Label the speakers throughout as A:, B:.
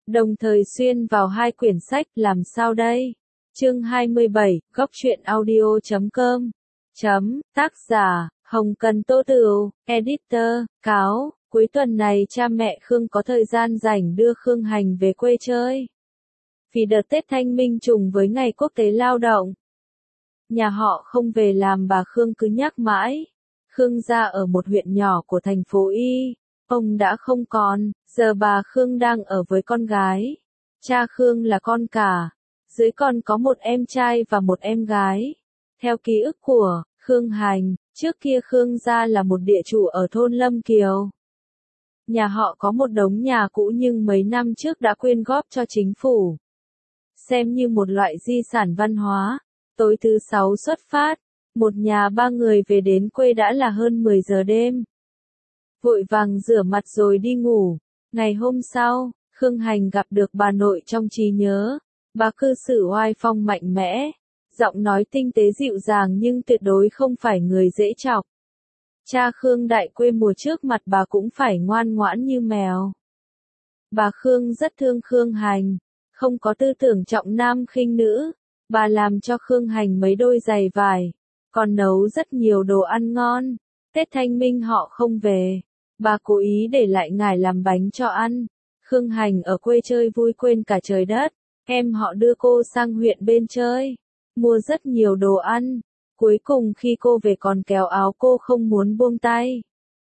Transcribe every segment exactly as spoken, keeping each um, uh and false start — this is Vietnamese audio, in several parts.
A: đồng thời xuyên vào hai quyển sách. Làm sao đây? Chương hai mươi bảy, góc truyện audio chấm com. Chấm, tác giả, Hồng Cần Tô Tửu, editor, cáo, cuối tuần này cha mẹ Khương có thời gian rảnh đưa Khương Hành về quê chơi. Vì đợt Tết Thanh Minh trùng với ngày quốc tế lao động. Nhà họ không về làm bà Khương cứ nhắc mãi. Khương gia ở một huyện nhỏ của thành phố Y. Ông đã không còn, giờ bà Khương đang ở với con gái. Cha Khương là con cả. Dưới còn có một em trai và một em gái. Theo ký ức của Khương Hành, trước kia Khương gia là một địa chủ ở thôn Lâm Kiều. Nhà họ có một đống nhà cũ nhưng mấy năm trước đã quyên góp cho chính phủ. Xem như một loại di sản văn hóa. Tối thứ sáu xuất phát, một nhà ba người về đến quê đã là hơn mười giờ đêm. Vội vàng rửa mặt rồi đi ngủ. Ngày hôm sau, Khương Hành gặp được bà nội trong trí nhớ. Bà cư xử oai phong mạnh mẽ, giọng nói tinh tế dịu dàng nhưng tuyệt đối không phải người dễ chọc. Cha Khương đại quê mùa trước mặt bà cũng phải ngoan ngoãn như mèo. Bà Khương rất thương Khương Hành, không có tư tưởng trọng nam khinh nữ. Bà làm cho Khương Hành mấy đôi giày vải, còn nấu rất nhiều đồ ăn ngon. Tết Thanh Minh họ không về, bà cố ý để lại ngải làm bánh cho ăn. Khương Hành ở quê chơi vui quên cả trời đất. Em họ đưa cô sang huyện bên chơi, mua rất nhiều đồ ăn. Cuối cùng khi cô về còn kéo áo cô không muốn buông tay.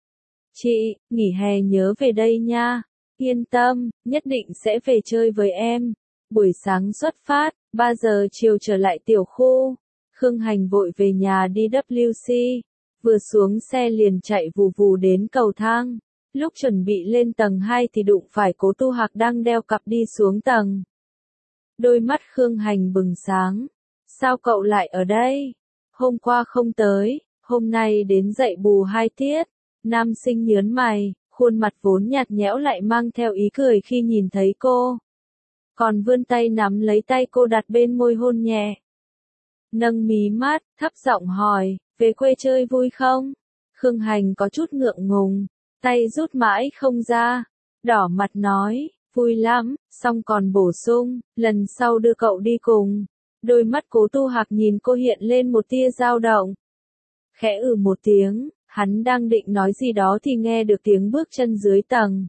A: Chị, nghỉ hè nhớ về đây nha. Yên tâm, nhất định sẽ về chơi với em. Buổi sáng xuất phát, ba giờ chiều trở lại tiểu khu. Khương Hành vội về nhà đi vê kép xê. Vừa xuống xe liền chạy vù vù đến cầu thang. Lúc chuẩn bị lên tầng hai thì đụng phải Cố Tu Hạc đang đeo cặp đi xuống tầng. Đôi mắt Khương Hành bừng sáng. Sao cậu lại ở đây? Hôm qua không tới, hôm nay đến dạy bù hai tiết. Nam sinh nhớn mày, khuôn mặt vốn nhạt nhẽo lại mang theo ý cười khi nhìn thấy cô. Còn vươn tay nắm lấy tay cô đặt bên môi hôn nhẹ. Nâng mí mắt, thấp giọng hỏi, về quê chơi vui không? Khương Hành có chút ngượng ngùng, tay rút mãi không ra. Đỏ mặt nói, vui lắm, xong còn bổ sung, lần sau đưa cậu đi cùng. Đôi mắt Cố Tu Hạc nhìn cô hiện lên một tia dao động. Khẽ ừ một tiếng, hắn đang định nói gì đó thì nghe được tiếng bước chân dưới tầng.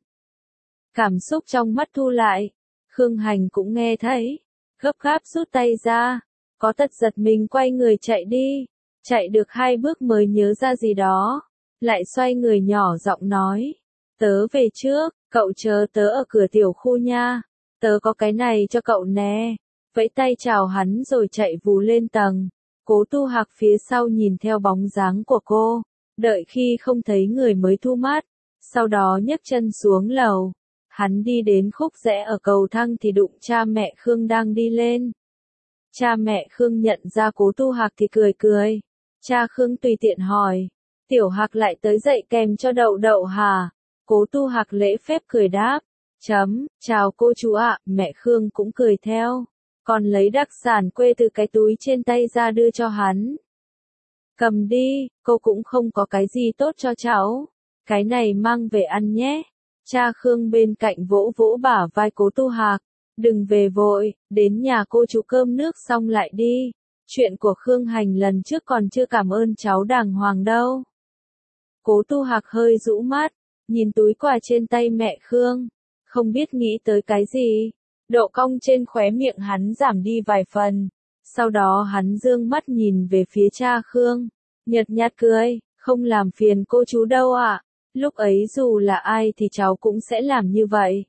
A: Cảm xúc trong mắt thu lại. Khương Hành cũng nghe thấy, gấp gáp rút tay ra, có tật giật mình quay người chạy đi, chạy được hai bước mới nhớ ra gì đó, lại xoay người nhỏ giọng nói, tớ về trước, cậu chờ tớ ở cửa tiểu khu nha, tớ có cái này cho cậu nè, vẫy tay chào hắn rồi chạy vù lên tầng. Cố Tu Hạc phía sau nhìn theo bóng dáng của cô, đợi khi không thấy người mới thu mắt, sau đó nhấc chân xuống lầu. Hắn đi đến khúc rẽ ở cầu thang thì đụng cha mẹ Khương đang đi lên. Cha mẹ Khương nhận ra Cố Tu Hạc thì cười cười. Cha Khương tùy tiện hỏi, Tiểu Hạc lại tới dạy kèm cho Đậu Đậu hả? Cố Tu Hạc lễ phép cười đáp, chấm, chào cô chú ạ. Mẹ Khương cũng cười theo, còn lấy đặc sản quê từ cái túi trên tay ra đưa cho hắn. Cầm đi, cô cũng không có cái gì tốt cho cháu, cái này mang về ăn nhé. Cha Khương bên cạnh vỗ vỗ bả vai Cố Tu Hạc, đừng về vội, đến nhà cô chú cơm nước xong lại đi. Chuyện của Khương Hành lần trước còn chưa cảm ơn cháu đàng hoàng đâu. Cố Tu Hạc hơi rũ mắt, nhìn túi quà trên tay mẹ Khương, không biết nghĩ tới cái gì. Độ cong trên khóe miệng hắn giảm đi vài phần, sau đó hắn dương mắt nhìn về phía cha Khương, nhợt nhạt cười, không làm phiền cô chú đâu ạ. Lúc ấy dù là ai thì cháu cũng sẽ làm như vậy.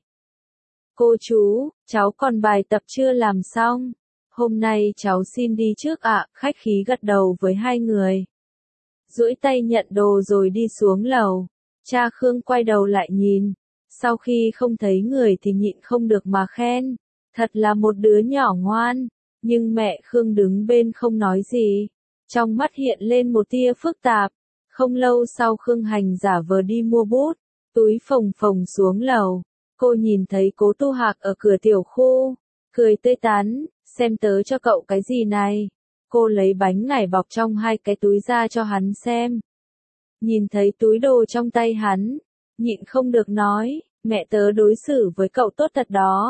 A: Cô chú, cháu còn bài tập chưa làm xong. Hôm nay cháu xin đi trước ạ. Khách khí gật đầu với hai người. Duỗi tay nhận đồ rồi đi xuống lầu. Cha Khương quay đầu lại nhìn. Sau khi không thấy người thì nhịn không được mà khen. Thật là một đứa nhỏ ngoan. Nhưng mẹ Khương đứng bên không nói gì. Trong mắt hiện lên một tia phức tạp. Không lâu sau Khương Hành giả vờ đi mua bút, túi phồng phồng xuống lầu. Cô nhìn thấy Cố Tu Hạc ở cửa tiểu khu, cười tươi tắn, xem tớ cho cậu cái gì này. Cô lấy bánh ngải bọc trong hai cái túi ra cho hắn xem. Nhìn thấy túi đồ trong tay hắn, nhịn không được nói, mẹ tớ đối xử với cậu tốt thật đó.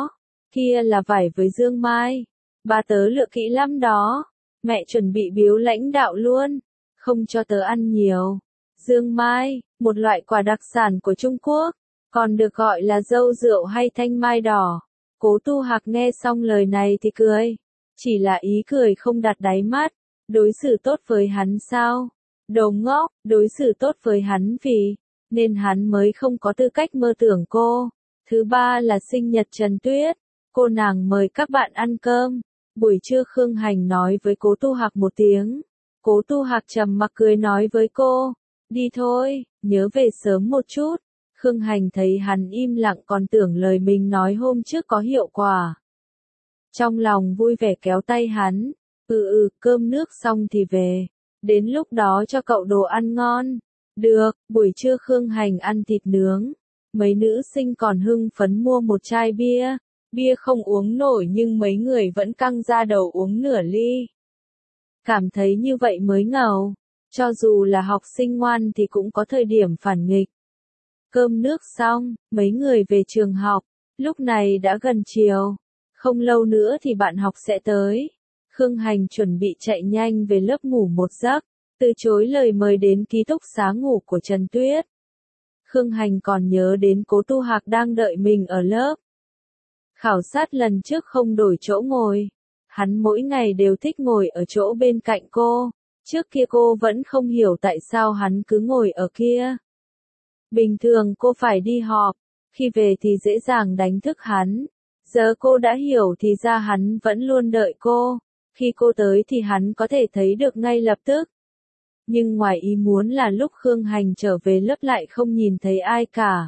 A: Kia là vải với Dương Mai. Ba tớ lựa kỹ lắm đó. Mẹ chuẩn bị biếu lãnh đạo luôn. Không cho tớ ăn nhiều. Dương Mai, một loại quả đặc sản của Trung Quốc, còn được gọi là dâu rượu hay thanh mai đỏ. Cố Tu Hạc nghe xong lời này thì cười. Chỉ là ý cười không đặt đáy mắt. Đối xử tốt với hắn sao? Đồ ngốc, đối xử tốt với hắn vì, nên hắn mới không có tư cách mơ tưởng cô. Thứ ba là sinh nhật Trần Tuyết. Cô nàng mời các bạn ăn cơm. Buổi trưa Khương Hành nói với Cố Tu Hạc một tiếng. Cố Tu Hạc trầm mặc cười nói với cô. Đi thôi, nhớ về sớm một chút. Khương Hành thấy hắn im lặng còn tưởng lời mình nói hôm trước có hiệu quả. Trong lòng vui vẻ kéo tay hắn. Ừ ừ, cơm nước xong thì về. Đến lúc đó cho cậu đồ ăn ngon. Được, buổi trưa Khương Hành ăn thịt nướng. Mấy nữ sinh còn hưng phấn mua một chai bia. Bia không uống nổi nhưng mấy người vẫn căng ra đầu uống nửa ly. Cảm thấy như vậy mới ngầu. Cho dù là học sinh ngoan thì cũng có thời điểm phản nghịch. Cơm nước xong, mấy người về trường học. Lúc này đã gần chiều. Không lâu nữa thì bạn học sẽ tới. Khương Hành chuẩn bị chạy nhanh về lớp ngủ một giấc. Từ chối lời mời đến ký túc xá ngủ của Trần Tuyết. Khương Hành còn nhớ đến Cố Tu Hạc đang đợi mình ở lớp. Khảo sát lần trước không đổi chỗ ngồi. Hắn mỗi ngày đều thích ngồi ở chỗ bên cạnh cô. Trước kia cô vẫn không hiểu tại sao hắn cứ ngồi ở kia. Bình thường cô phải đi họp. Khi về thì dễ dàng đánh thức hắn. Giờ cô đã hiểu thì ra hắn vẫn luôn đợi cô. Khi cô tới thì hắn có thể thấy được ngay lập tức. Nhưng ngoài ý muốn là lúc Khương Hành trở về lớp lại không nhìn thấy ai cả.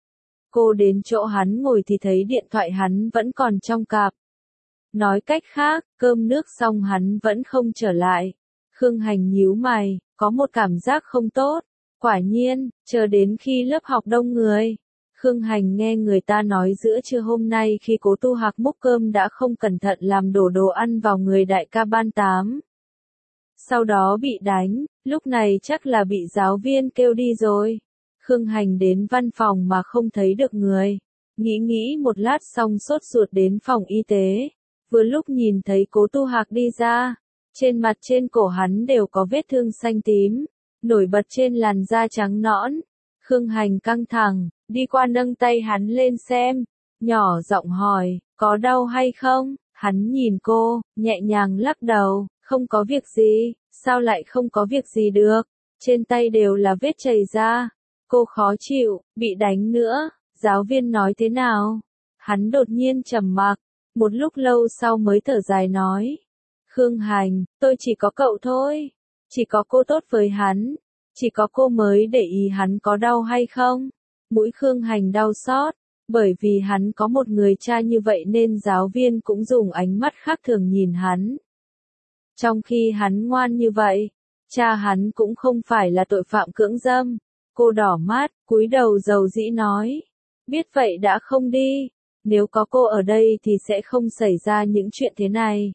A: Cô đến chỗ hắn ngồi thì thấy điện thoại hắn vẫn còn trong cặp. Nói cách khác, cơm nước xong hắn vẫn không trở lại. Khương Hành nhíu mày, có một cảm giác không tốt. Quả nhiên, chờ đến khi lớp học đông người. Khương Hành nghe người ta nói giữa trưa hôm nay khi Cố Tu Hạc múc cơm đã không cẩn thận làm đổ đồ ăn vào người đại ca ban tám. Sau đó bị đánh, lúc này chắc là bị giáo viên kêu đi rồi. Khương Hành đến văn phòng mà không thấy được người. Nghĩ nghĩ một lát xong sốt ruột đến phòng y tế. Vừa lúc nhìn thấy Cố Tu Hạc đi ra. Trên mặt trên cổ hắn đều có vết thương xanh tím. Nổi bật trên làn da trắng nõn. Khương Hành căng thẳng, đi qua nâng tay hắn lên xem. Nhỏ giọng hỏi, có đau hay không? Hắn nhìn cô, nhẹ nhàng lắc đầu, không có việc gì. Sao lại không có việc gì được? Trên tay đều là vết chảy ra. Cô khó chịu, bị đánh nữa. Giáo viên nói thế nào? Hắn đột nhiên trầm mặc. Một lúc lâu sau mới thở dài nói. Khương Hành, tôi chỉ có cậu thôi. Chỉ có cô tốt với hắn. Chỉ có cô mới để ý hắn có đau hay không. Mũi Khương Hành đau xót. Bởi vì hắn có một người cha như vậy nên giáo viên cũng dùng ánh mắt khác thường nhìn hắn. Trong khi hắn ngoan như vậy, cha hắn cũng không phải là tội phạm cưỡng dâm. Cô đỏ mắt, cúi đầu dầu dĩ nói. Biết vậy đã không đi. Nếu có cô ở đây thì sẽ không xảy ra những chuyện thế này.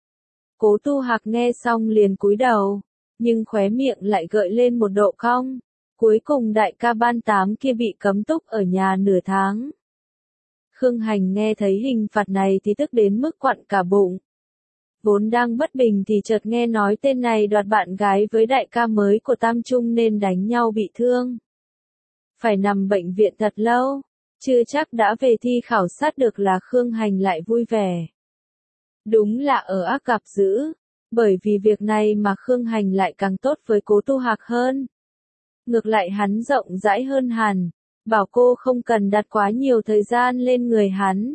A: Cố Tu Hạc nghe xong liền cúi đầu. Nhưng khóe miệng lại gợi lên một độ cong. Cuối cùng đại ca ban tám kia bị cấm túc ở nhà nửa tháng. Khương Hành nghe thấy hình phạt này thì tức đến mức quặn cả bụng. Vốn đang bất bình thì chợt nghe nói tên này đoạt bạn gái với đại ca mới của Tam Trung nên đánh nhau bị thương. Phải nằm bệnh viện thật lâu. Chưa chắc đã về thi khảo sát được là Khương Hành lại vui vẻ. Đúng là ở ác gặp dữ. Bởi vì việc này mà Khương Hành lại càng tốt với Cố Tu Hạc hơn. Ngược lại hắn rộng rãi hơn hẳn. Bảo cô không cần đặt quá nhiều thời gian lên người hắn.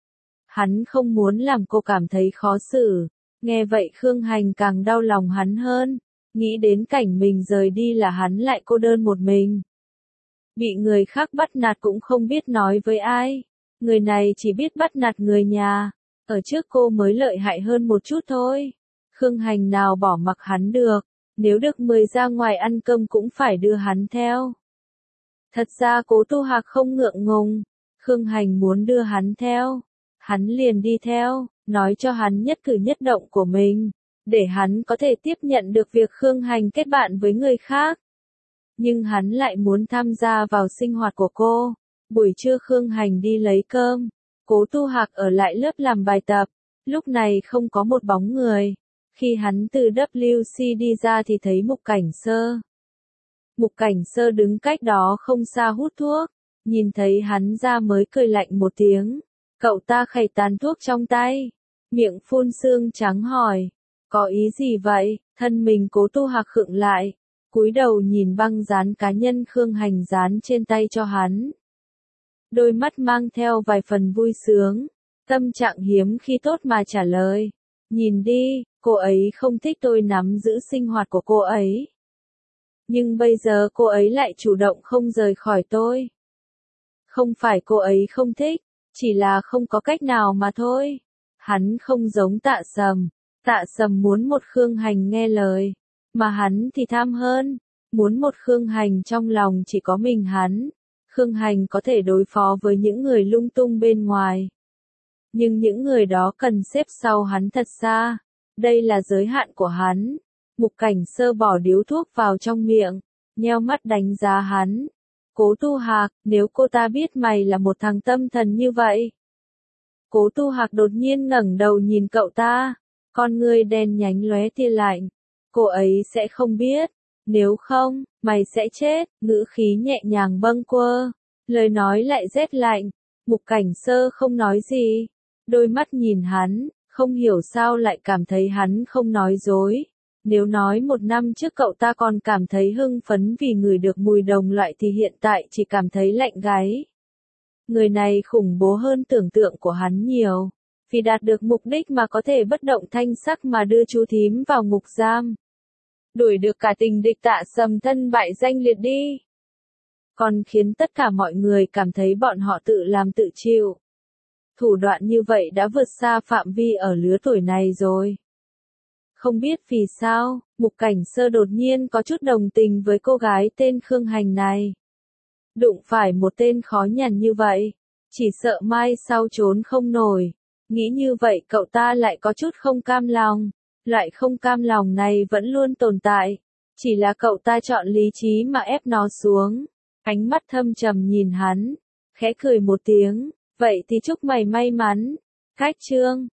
A: Hắn không muốn làm cô cảm thấy khó xử. Nghe vậy Khương Hành càng đau lòng hắn hơn. Nghĩ đến cảnh mình rời đi là hắn lại cô đơn một mình. Bị người khác bắt nạt cũng không biết nói với ai. Người này chỉ biết bắt nạt người nhà. Ở trước cô mới lợi hại hơn một chút thôi. Khương Hành nào bỏ mặc hắn được. Nếu được mời ra ngoài ăn cơm cũng phải đưa hắn theo. Thật ra Cố Tu Hạc không ngượng ngùng. Khương Hành muốn đưa hắn theo. Hắn liền đi theo, nói cho hắn nhất cử nhất động của mình. Để hắn có thể tiếp nhận được việc Khương Hành kết bạn với người khác. Nhưng hắn lại muốn tham gia vào sinh hoạt của cô. Buổi trưa Khương Hành đi lấy cơm. Cố Tu Hạc ở lại lớp làm bài tập, lúc này không có một bóng người. Khi hắn từ W C đi ra thì thấy Mục Cảnh Sơ. Mục Cảnh Sơ đứng cách đó không xa hút thuốc, nhìn thấy hắn ra mới cười lạnh một tiếng. Cậu ta khẩy tàn thuốc trong tay, miệng phun sương trắng hỏi, có ý gì vậy? Thân mình Cố Tu Hạc khựng lại, cúi đầu nhìn băng dán cá nhân Khương Hành dán trên tay cho hắn. Đôi mắt mang theo vài phần vui sướng, tâm trạng hiếm khi tốt mà trả lời. Nhìn đi, cô ấy không thích tôi nắm giữ sinh hoạt của cô ấy. Nhưng bây giờ cô ấy lại chủ động không rời khỏi tôi. Không phải cô ấy không thích, chỉ là không có cách nào mà thôi. Hắn không giống Tạ Sầm. Tạ Sầm muốn một Khương Hành nghe lời, mà hắn thì tham hơn, muốn một Khương Hành trong lòng chỉ có mình hắn. Khương Hành có thể đối phó với những người lung tung bên ngoài. Nhưng những người đó cần xếp sau hắn thật xa. Đây là giới hạn của hắn. Mục Cảnh Sơ bỏ điếu thuốc vào trong miệng, nheo mắt đánh giá hắn. Cố Tu Hạc, nếu cô ta biết mày là một thằng tâm thần như vậy. Cố Tu Hạc đột nhiên ngẩng đầu nhìn cậu ta, con ngươi đen nhánh lóe tia lạnh. Cô ấy sẽ không biết, nếu không, mày sẽ chết. Ngữ khí nhẹ nhàng bâng quơ, lời nói lại rét lạnh. Mục Cảnh Sơ không nói gì, đôi mắt nhìn hắn, không hiểu sao lại cảm thấy hắn không nói dối. Nếu nói một năm trước cậu ta còn cảm thấy hưng phấn vì ngửi được mùi đồng loại thì hiện tại chỉ cảm thấy lạnh gáy. Người này khủng bố hơn tưởng tượng của hắn nhiều, vì đạt được mục đích mà có thể bất động thanh sắc mà đưa chú thím vào ngục giam. Đuổi được cả tình địch Tạ Sầm thân bại danh liệt đi. Còn khiến tất cả mọi người cảm thấy bọn họ tự làm tự chịu. Thủ đoạn như vậy đã vượt xa phạm vi ở lứa tuổi này rồi. Không biết vì sao, Mục Cảnh Sơ đột nhiên có chút đồng tình với cô gái tên Khương Hành này. Đụng phải một tên khó nhằn như vậy, chỉ sợ mai sau trốn không nổi. Nghĩ như vậy cậu ta lại có chút không cam lòng. Loại không cam lòng này vẫn luôn tồn tại. Chỉ là cậu ta chọn lý trí mà ép nó xuống. Ánh mắt thâm trầm nhìn hắn, khẽ cười một tiếng. Vậy thì chúc mày may mắn. Cách chương